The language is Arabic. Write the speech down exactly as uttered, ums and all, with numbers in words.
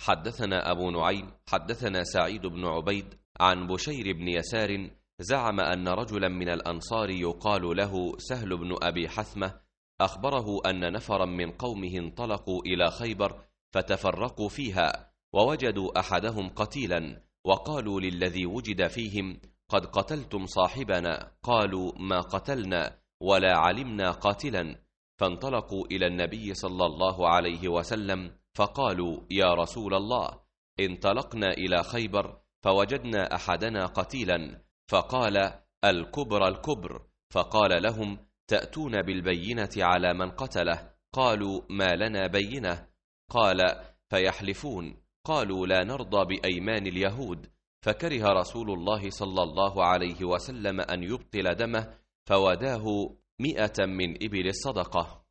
حدثنا أبو نعيم حدثنا سعيد بن عبيد عن بشير بن يسار زعم أن رجلا من الأنصار يقال له سهل بن أبي حثمة أخبره أن نفرا من قومه انطلقوا إلى خيبر فتفرقوا فيها، ووجدوا أحدهم قتيلا، وقالوا للذي وجد فيهم: قد قتلتم صاحبنا. قالوا: ما قتلنا ولا علمنا قاتلا. فانطلقوا إلى النبي صلى الله عليه وسلم فقالوا: يا رسول الله، انطلقنا إلى خيبر فوجدنا أحدنا قتيلا، فقال: الكبر الكبر. فقال لهم: تأتون بالبينة على من قتله. قالوا: ما لنا بينة. قال: فيحلفون. قالوا: لا نرضى بأيمان اليهود. فكره رسول الله صلى الله عليه وسلم أن يبطل دمه، فوداه مئة من إبل الصدقة.